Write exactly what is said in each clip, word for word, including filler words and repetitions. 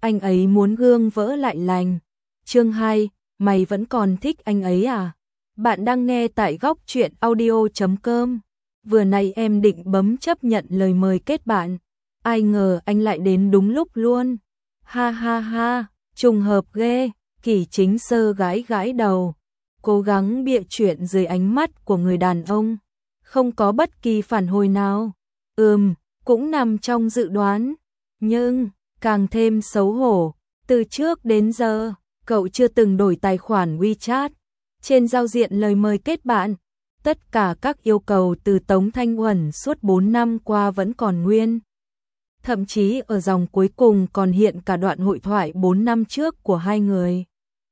anh ấy muốn gương vỡ lại lành. Chương hai, mày vẫn còn thích anh ấy à? Bạn đang nghe tại góc truyện audio chấm com. Vừa nãy em định bấm chấp nhận lời mời kết bạn, ai ngờ anh lại đến đúng lúc luôn. Ha ha ha, trùng hợp ghê. Kỷ Chính Sơ gãi gãi đầu, cố gắng bịa chuyện dưới ánh mắt của người đàn ông, không có bất kỳ phản hồi nào. Ừm, cũng nằm trong dự đoán, nhưng càng thêm xấu hổ, từ trước đến giờ, cậu chưa từng đổi tài khoản WeChat. Trên giao diện lời mời kết bạn, tất cả các yêu cầu từ Tống Thanh Uẩn suốt bốn năm qua vẫn còn nguyên. Thậm chí ở dòng cuối cùng còn hiện cả đoạn hội thoại bốn năm trước của hai người.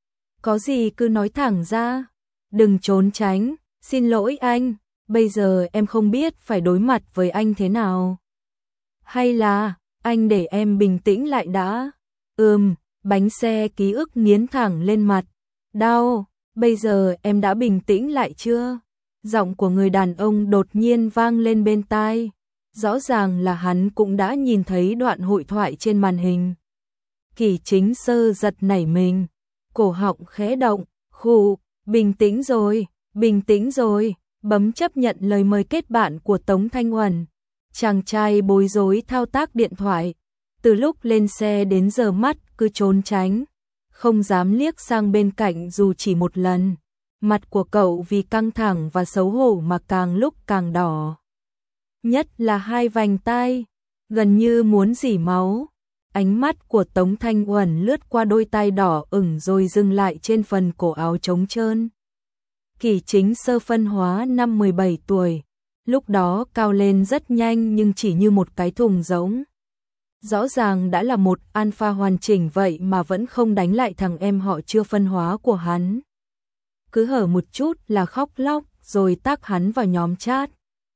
Có gì cứ nói thẳng ra, đừng trốn tránh. Xin lỗi anh, bây giờ em không biết phải đối mặt với anh thế nào. Hay là, anh để em bình tĩnh lại đã. Ừm, bánh xe ký ức nghiến thẳng lên mặt. Đau, bây giờ em đã bình tĩnh lại chưa? Giọng của người đàn ông đột nhiên vang lên bên tai. Rõ ràng là hắn cũng đã nhìn thấy đoạn hội thoại trên màn hình. Kỷ Chính Sơ giật nảy mình, cổ họng khẽ động, khụ, bình tĩnh rồi, bình tĩnh rồi, bấm chấp nhận lời mời kết bạn của Tống Thanh Uẩn. Chàng trai bối rối thao tác điện thoại, từ lúc lên xe đến giờ mắt cứ trốn tránh, không dám liếc sang bên cạnh dù chỉ một lần. Mặt của cậu vì căng thẳng và xấu hổ mà càng lúc càng đỏ. Nhất là hai vành tai, gần như muốn rỉ máu. Ánh mắt của Tống Thanh Uẩn lướt qua đôi tai đỏ ửng rồi dừng lại trên phần cổ áo trống trơn. Kỷ Chính Sơ phân hóa năm mười bảy tuổi, lúc đó cao lên rất nhanh nhưng chỉ như một cái thùng rỗng. Rõ ràng đã là một alpha hoàn chỉnh vậy mà vẫn không đánh lại thằng em họ chưa phân hóa của hắn. Cứ hở một chút là khóc lóc rồi tác hắn vào nhóm chat.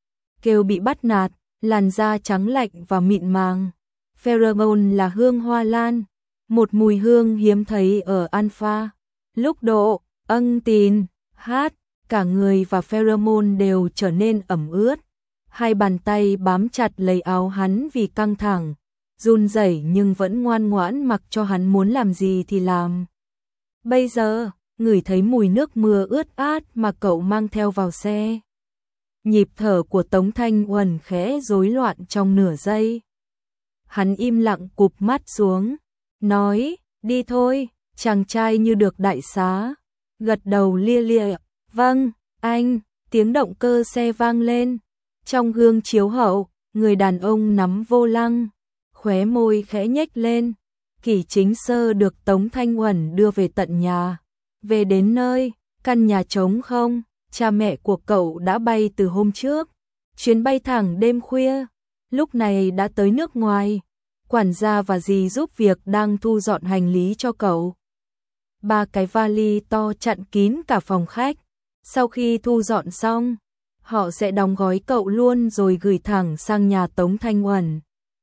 Kêu bị bắt nạt, làn da trắng lạnh và mịn màng. Pheromone là hương hoa lan, một mùi hương hiếm thấy ở alpha. Lúc độ, ân tín, hát, cả người và pheromone đều trở nên ẩm ướt. Hai bàn tay bám chặt lấy áo hắn vì căng thẳng, run rẩy nhưng vẫn ngoan ngoãn mặc cho hắn muốn làm gì thì làm. Bây giờ, ngửi thấy mùi nước mưa ướt át mà cậu mang theo vào xe. Nhịp thở của Tống Thanh Uẩn khẽ rối loạn trong nửa giây. Hắn im lặng cụp mắt xuống, nói, đi thôi. Chàng trai như được đại xá, gật đầu lia lịa, vâng, anh. Tiếng động cơ xe vang lên. Trong gương chiếu hậu, người đàn ông nắm vô lăng, khóe môi khẽ nhếch lên. Kỷ Chính Sơ được Tống Thanh Uẩn đưa về tận nhà. Về đến nơi, căn nhà trống không, cha mẹ của cậu đã bay từ hôm trước. Chuyến bay thẳng đêm khuya, lúc này đã tới nước ngoài. Quản gia và dì giúp việc đang thu dọn hành lý cho cậu. Ba cái vali to chặn kín cả phòng khách. Sau khi thu dọn xong, họ sẽ đóng gói cậu luôn rồi gửi thẳng sang nhà Tống Thanh Uẩn.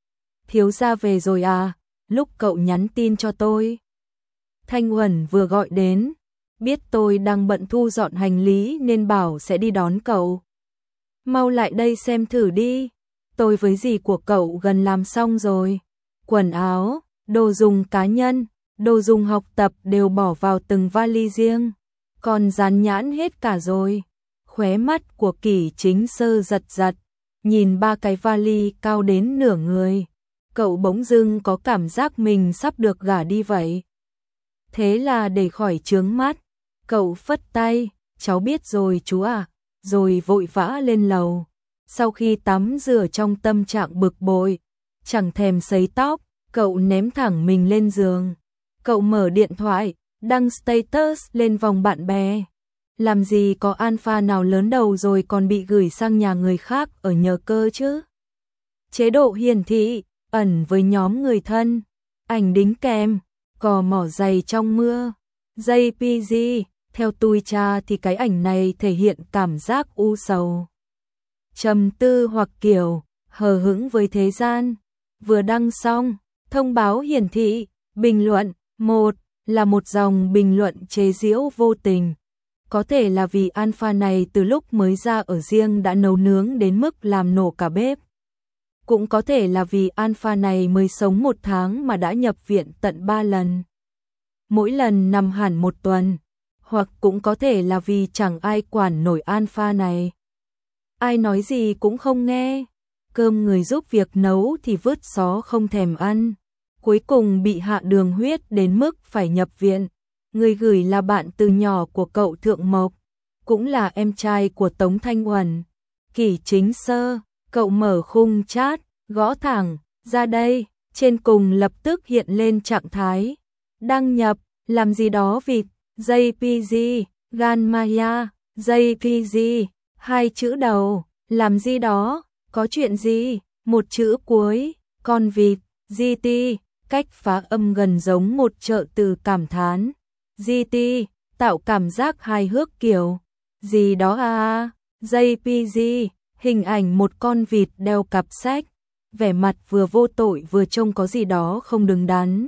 Thiếu gia về rồi à, lúc cậu nhắn tin cho tôi. Thanh Uẩn vừa gọi đến, biết tôi đang bận thu dọn hành lý nên bảo sẽ đi đón cậu. Mau lại đây xem thử đi, tôi với dì của cậu gần làm xong rồi. Quần áo, đồ dùng cá nhân, đồ dùng học tập đều bỏ vào từng vali riêng, còn dán nhãn hết cả rồi. Khóe mắt của Kỷ Chính Sơ giật giật, nhìn ba cái vali cao đến nửa người. Cậu bỗng dưng có cảm giác mình sắp được gả đi vậy. Thế là để khỏi chướng mắt, cậu phất tay, cháu biết rồi chú à, rồi vội vã lên lầu. Sau khi tắm rửa trong tâm trạng bực bội, chẳng thèm sấy tóc, cậu ném thẳng mình lên giường. Cậu mở điện thoại, đăng status lên vòng bạn bè. Làm gì có alpha nào lớn đầu rồi còn bị gửi sang nhà người khác ở nhờ cơ chứ. Chế độ hiển thị, ẩn với nhóm người thân, ảnh đính kèm, cò mỏ giày trong mưa, jê pê giê, theo tôi cha thì cái ảnh này thể hiện cảm giác u sầu, trầm tư hoặc kiểu hờ hững với thế gian. Vừa đăng xong, thông báo hiển thị, bình luận, một là một dòng bình luận chế giễu vô tình. Có thể là vì alpha này từ lúc mới ra ở riêng đã nấu nướng đến mức làm nổ cả bếp. Cũng có thể là vì alpha này mới sống một tháng mà đã nhập viện tận ba lần. Mỗi lần nằm hẳn một tuần. Hoặc cũng có thể là vì chẳng ai quản nổi alpha này. Ai nói gì cũng không nghe. Cơm người giúp việc nấu thì vứt xó không thèm ăn. Cuối cùng bị hạ đường huyết đến mức phải nhập viện. Người gửi là bạn từ nhỏ của cậu Thượng Mộc, cũng là em trai của Tống Thanh Uẩn. Kỷ Chính Sơ, cậu mở khung chat, gõ thẳng, ra đây, trên cùng lập tức hiện lên trạng thái. Đăng nhập, làm gì đó vịt, jê pê giê, Gan Maya, jê pê giê, hai chữ đầu, làm gì đó, có chuyện gì, một chữ cuối, con vịt, giê tê, cách phá âm gần giống một trợ từ cảm thán. giê tê, tạo cảm giác hài hước kiểu, gì đó à, jê pê giê, hình ảnh một con vịt đeo cặp sách, vẻ mặt vừa vô tội vừa trông có gì đó không đứng đắn.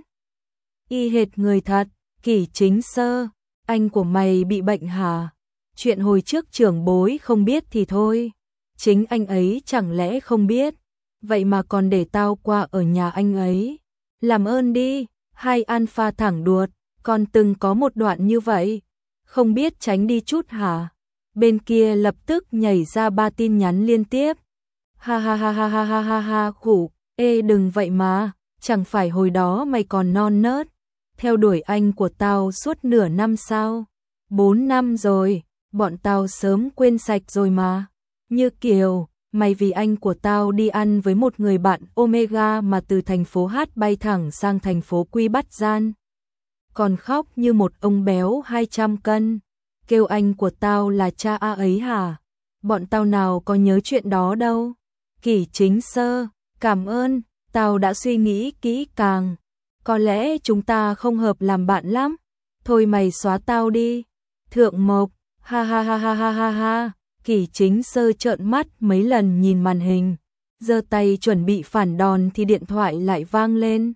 Y hệt người thật, Kỷ Chính Sơ, anh của mày bị bệnh hả? Chuyện hồi trước trưởng bối không biết thì thôi, chính anh ấy chẳng lẽ không biết, vậy mà còn để tao qua ở nhà anh ấy. Làm ơn đi, hai alpha thẳng đuột, còn từng có một đoạn như vậy, không biết tránh đi chút hả? Bên kia lập tức nhảy ra ba tin nhắn liên tiếp. Ha ha ha ha ha ha ha ha khủ, ê đừng vậy mà, chẳng phải hồi đó mày còn non nớt, theo đuổi anh của tao suốt nửa năm sao? Bốn năm rồi, bọn tao sớm quên sạch rồi mà. Như kiểu, mày vì anh của tao đi ăn với một người bạn Omega mà từ thành phố Hát bay thẳng sang thành phố Quy bắt gian. Còn khóc như một ông béo hai trăm cân, kêu anh của tao là cha a ấy hả? Bọn tao nào có nhớ chuyện đó đâu. Kỷ Chính Sơ, cảm ơn, tao đã suy nghĩ kỹ càng. Có lẽ chúng ta không hợp làm bạn lắm. Thôi mày xóa tao đi. Thượng Mộc, ha ha ha ha ha ha ha. Kỷ Chính Sơ trợn mắt mấy lần nhìn màn hình, giơ tay chuẩn bị phản đòn thì điện thoại lại vang lên.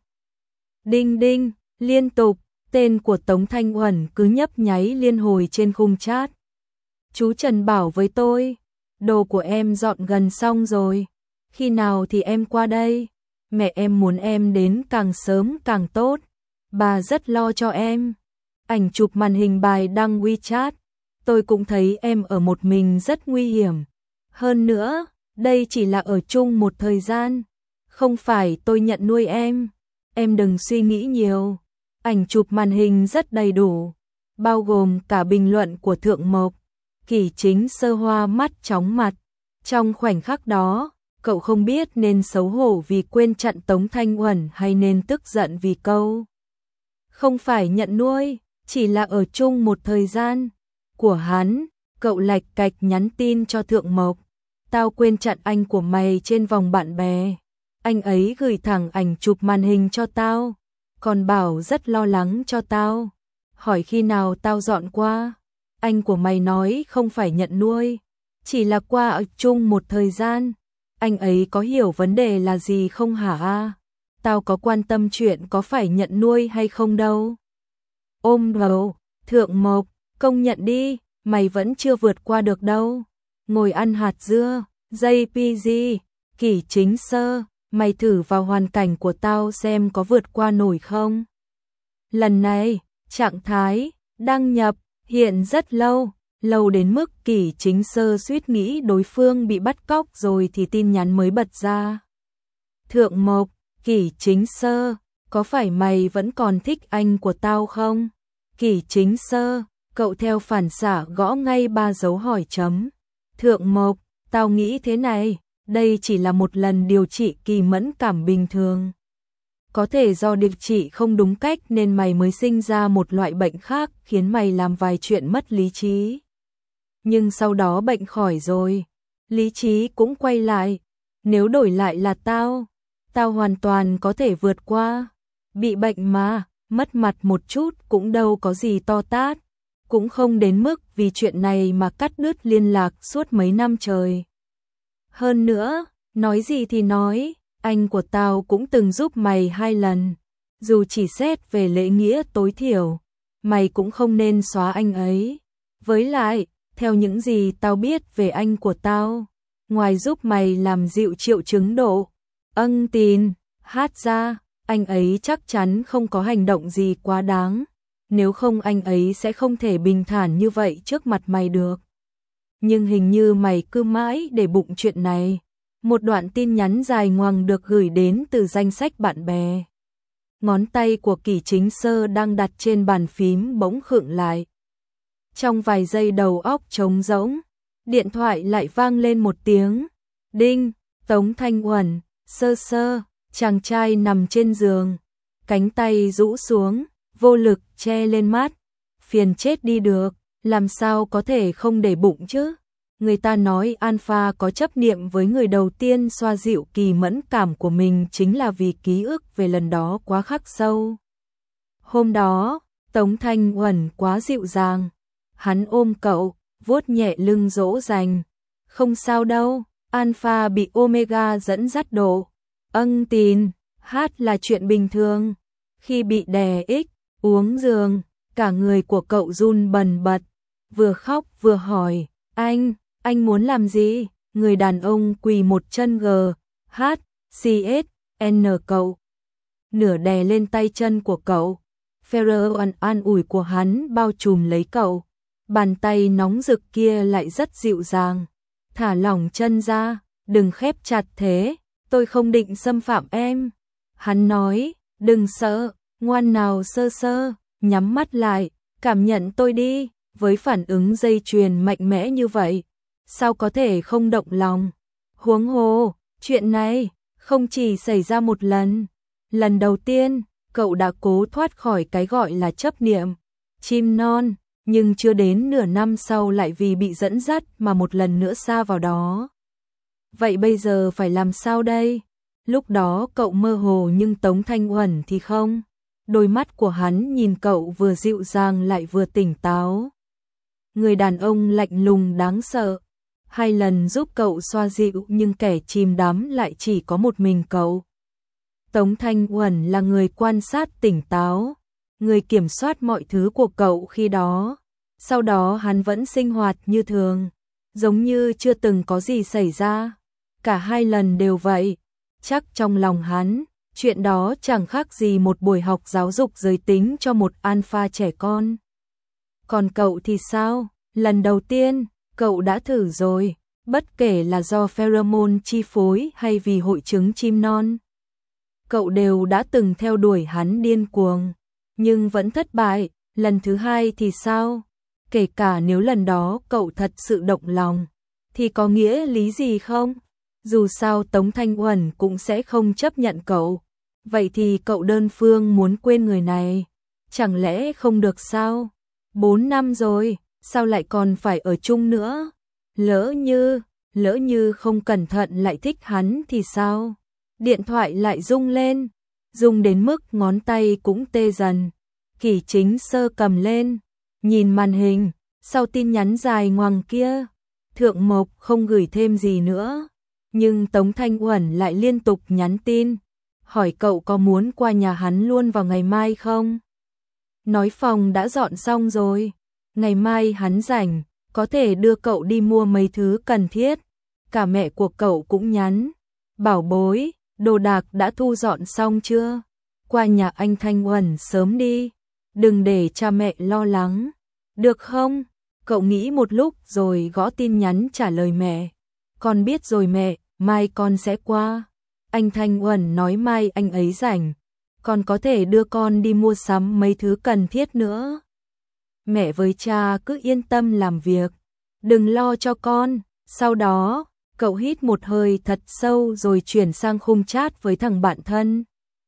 Đinh đinh, liên tục, tên của Tống Thanh Uẩn cứ nhấp nháy liên hồi trên khung chat. Chú Trần bảo với tôi, đồ của em dọn gần xong rồi, khi nào thì em qua đây? Mẹ em muốn em đến càng sớm càng tốt, bà rất lo cho em. Ảnh chụp màn hình bài đăng WeChat. Tôi cũng thấy em ở một mình rất nguy hiểm. Hơn nữa, đây chỉ là ở chung một thời gian. Không phải tôi nhận nuôi em. Em đừng suy nghĩ nhiều. Ảnh chụp màn hình rất đầy đủ, bao gồm cả bình luận của Thượng Mộc. Kỷ Chính Sơ hoa mắt chóng mặt. Trong khoảnh khắc đó, cậu không biết nên xấu hổ vì quên chặn Tống Thanh Uẩn hay nên tức giận vì câu không phải nhận nuôi, chỉ là ở chung một thời gian của hắn. Cậu lạch cạch nhắn tin cho Thượng Mộc, tao quên chặn anh của mày trên vòng bạn bè. Anh ấy gửi thẳng ảnh chụp màn hình cho tao, còn bảo rất lo lắng cho tao, hỏi khi nào tao dọn qua. Anh của mày nói không phải nhận nuôi, chỉ là qua ở chung một thời gian. Anh ấy có hiểu vấn đề là gì không hả a? Tao có quan tâm chuyện có phải nhận nuôi hay không đâu. Ôm đầu, Thượng Mộc, công nhận đi, mày vẫn chưa vượt qua được đâu. Ngồi ăn hạt dưa, jê pê giê, Kỷ Chính Sơ, mày thử vào hoàn cảnh của tao xem có vượt qua nổi không. Lần này, trạng thái, đăng nhập, hiện rất lâu, lâu đến mức Kỷ Chính Sơ suýt nghĩ đối phương bị bắt cóc rồi thì tin nhắn mới bật ra. Thượng Mộc, Kỷ Chính Sơ, có phải mày vẫn còn thích anh của tao không? Kỷ Chính Sơ, cậu theo phản xạ gõ ngay ba dấu hỏi chấm. Thượng Mộc, tao nghĩ thế này, đây chỉ là một lần điều trị kỳ mẫn cảm bình thường. Có thể do điều trị không đúng cách nên mày mới sinh ra một loại bệnh khác khiến mày làm vài chuyện mất lý trí. Nhưng sau đó bệnh khỏi rồi, lý trí cũng quay lại. Nếu đổi lại là tao, tao hoàn toàn có thể vượt qua. Bị bệnh mà, mất mặt một chút cũng đâu có gì to tát. Cũng không đến mức vì chuyện này mà cắt đứt liên lạc suốt mấy năm trời. Hơn nữa, nói gì thì nói, anh của tao cũng từng giúp mày hai lần. Dù chỉ xét về lễ nghĩa tối thiểu, mày cũng không nên xóa anh ấy. Với lại, theo những gì tao biết về anh của tao, ngoài giúp mày làm dịu triệu chứng độ Ân Tín, hát ra, anh ấy chắc chắn không có hành động gì quá đáng, nếu không anh ấy sẽ không thể bình thản như vậy trước mặt mày được. Nhưng hình như mày cứ mãi để bụng chuyện này. Một đoạn tin nhắn dài ngoằng được gửi đến từ danh sách bạn bè. Ngón tay của Kỷ Chính Sơ đang đặt trên bàn phím bỗng khựng lại. Trong vài giây đầu óc trống rỗng, điện thoại lại vang lên một tiếng. Đinh, Tống Thanh Uẩn, Sơ Sơ, chàng trai nằm trên giường, cánh tay rũ xuống, vô lực che lên mắt. Phiền chết đi được, làm sao có thể không để bụng chứ? Người ta nói Alpha có chấp niệm với người đầu tiên xoa dịu kỳ mẫn cảm của mình chính là vì ký ức về lần đó quá khắc sâu. Hôm đó, Tống Thanh Uẩn quá dịu dàng. Hắn ôm cậu, vuốt nhẹ lưng dỗ dành. Không sao đâu, Alpha bị Omega dẫn dắt độ. Ân Tín, hát là chuyện bình thường. Khi bị đè ích, uống giường, cả người của cậu run bần bật. Vừa khóc vừa hỏi, anh, anh muốn làm gì? Người đàn ông quỳ một chân G, H, C, S, N cậu. Nửa đè lên tay chân của cậu. Ferrer an ủi của hắn bao trùm lấy cậu. Bàn tay nóng rực kia lại rất dịu dàng. Thả lỏng chân ra, đừng khép chặt thế, tôi không định xâm phạm em. Hắn nói, đừng sợ, ngoan nào Sơ Sơ, nhắm mắt lại, cảm nhận tôi đi. Với phản ứng dây chuyền mạnh mẽ như vậy, sao có thể không động lòng? Huống hồ, chuyện này không chỉ xảy ra một lần. Lần đầu tiên, cậu đã cố thoát khỏi cái gọi là chấp niệm, chim non, nhưng chưa đến nửa năm sau lại vì bị dẫn dắt mà một lần nữa sa vào đó. Vậy bây giờ phải làm sao đây? Lúc đó cậu mơ hồ nhưng Tống Thanh Uẩn thì không. Đôi mắt của hắn nhìn cậu vừa dịu dàng lại vừa tỉnh táo. Người đàn ông lạnh lùng đáng sợ. Hai lần giúp cậu xoa dịu nhưng kẻ chìm đắm lại chỉ có một mình cậu. Tống Thanh Uẩn là người quan sát tỉnh táo, người kiểm soát mọi thứ của cậu khi đó. Sau đó hắn vẫn sinh hoạt như thường, giống như chưa từng có gì xảy ra. Cả hai lần đều vậy. Chắc trong lòng hắn, chuyện đó chẳng khác gì một buổi học giáo dục giới tính cho một alpha trẻ con. Còn cậu thì sao? Lần đầu tiên, cậu đã thử rồi, bất kể là do pheromone chi phối hay vì hội chứng chim non. Cậu đều đã từng theo đuổi hắn điên cuồng, nhưng vẫn thất bại. Lần thứ hai thì sao? Kể cả nếu lần đó cậu thật sự động lòng, thì có nghĩa lý gì không? Dù sao Tống Thanh Uẩn cũng sẽ không chấp nhận cậu. Vậy thì cậu đơn phương muốn quên người này, chẳng lẽ không được sao? Bốn năm rồi, sao lại còn phải ở chung nữa? Lỡ như, lỡ như không cẩn thận lại thích hắn thì sao? Điện thoại lại rung lên, rung đến mức ngón tay cũng tê dần. Kỷ Chính Sơ cầm lên, nhìn màn hình, sau tin nhắn dài ngoằng kia, Thượng Mộc không gửi thêm gì nữa. Nhưng Tống Thanh Uẩn lại liên tục nhắn tin, hỏi cậu có muốn qua nhà hắn luôn vào ngày mai không? Nói phòng đã dọn xong rồi, ngày mai hắn rảnh, có thể đưa cậu đi mua mấy thứ cần thiết. Cả mẹ của cậu cũng nhắn, bảo bối, đồ đạc đã thu dọn xong chưa? Qua nhà anh Thanh Uẩn sớm đi, đừng để cha mẹ lo lắng, được không? Cậu nghĩ một lúc rồi gõ tin nhắn trả lời mẹ. Con biết rồi mẹ, mai con sẽ qua. Anh Thanh Uẩn nói mai anh ấy rảnh, con có thể đưa con đi mua sắm mấy thứ cần thiết nữa. Mẹ với cha cứ yên tâm làm việc, đừng lo cho con. Sau đó, cậu hít một hơi thật sâu rồi chuyển sang khung chat với thằng bạn thân.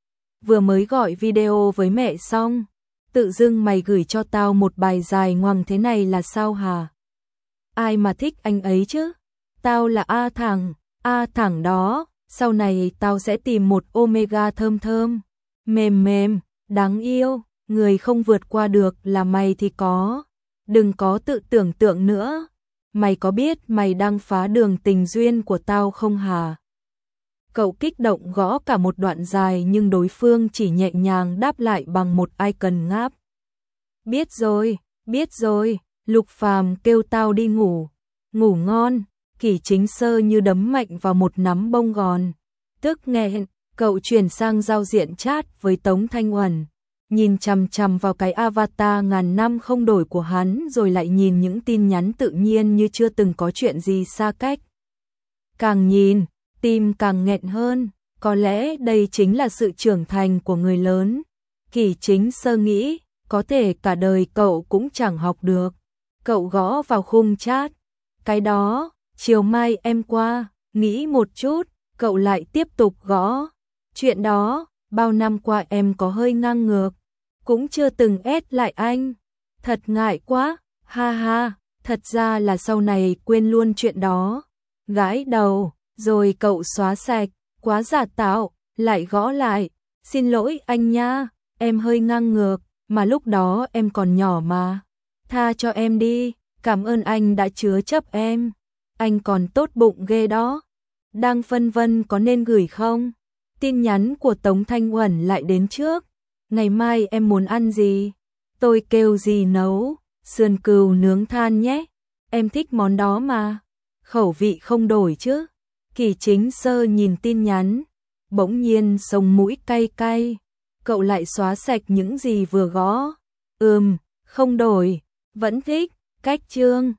Vừa mới gọi video với mẹ xong, tự dưng mày gửi cho tao một bài dài ngoằng thế này là sao hả? Ai mà thích anh ấy chứ? Tao là A thẳng, A thẳng đó, sau này tao sẽ tìm một Omega thơm thơm, mềm mềm, đáng yêu, người không vượt qua được là mày thì có. Đừng có tự tưởng tượng nữa. Mày có biết mày đang phá đường tình duyên của tao không hả? Cậu kích động gõ cả một đoạn dài nhưng đối phương chỉ nhẹ nhàng đáp lại bằng một icon ngáp. Biết rồi, biết rồi, Lục Phàm kêu tao đi ngủ. Ngủ ngon. Kỷ Chính Sơ như đấm mạnh vào một nắm bông gòn. tức nghe, cậu chuyển sang giao diện chat với Tống Thanh Uẩn, nhìn chằm chằm vào cái avatar ngàn năm không đổi của hắn rồi lại nhìn những tin nhắn tự nhiên như chưa từng có chuyện gì xa cách. Càng nhìn, tim càng nghẹn hơn, có lẽ đây chính là sự trưởng thành của người lớn. Kỷ Chính Sơ nghĩ, có thể cả đời cậu cũng chẳng học được. Cậu gõ vào khung chat, cái đó, chiều mai em qua, nghĩ một chút, cậu lại tiếp tục gõ. Chuyện đó, bao năm qua em có hơi ngang ngược, cũng chưa từng ép lại anh. Thật ngại quá, ha ha, thật ra là sau này quên luôn chuyện đó. Gãi đầu, rồi cậu xóa sạch, quá giả tạo, lại gõ lại. Xin lỗi anh nha, em hơi ngang ngược, mà lúc đó em còn nhỏ mà. Tha cho em đi, cảm ơn anh đã chứa chấp em. Anh còn tốt bụng ghê đó. Đang phân vân có nên gửi không? Tin nhắn của Tống Thanh Uẩn lại đến trước. Ngày mai em muốn ăn gì? Tôi kêu gì nấu? Sườn cừu nướng than nhé. Em thích món đó mà. Khẩu vị không đổi chứ. Kỷ Chính Sơ nhìn tin nhắn, bỗng nhiên sống mũi cay cay. Cậu lại xóa sạch những gì vừa gõ. Ừm, không đổi, vẫn thích, cách chương.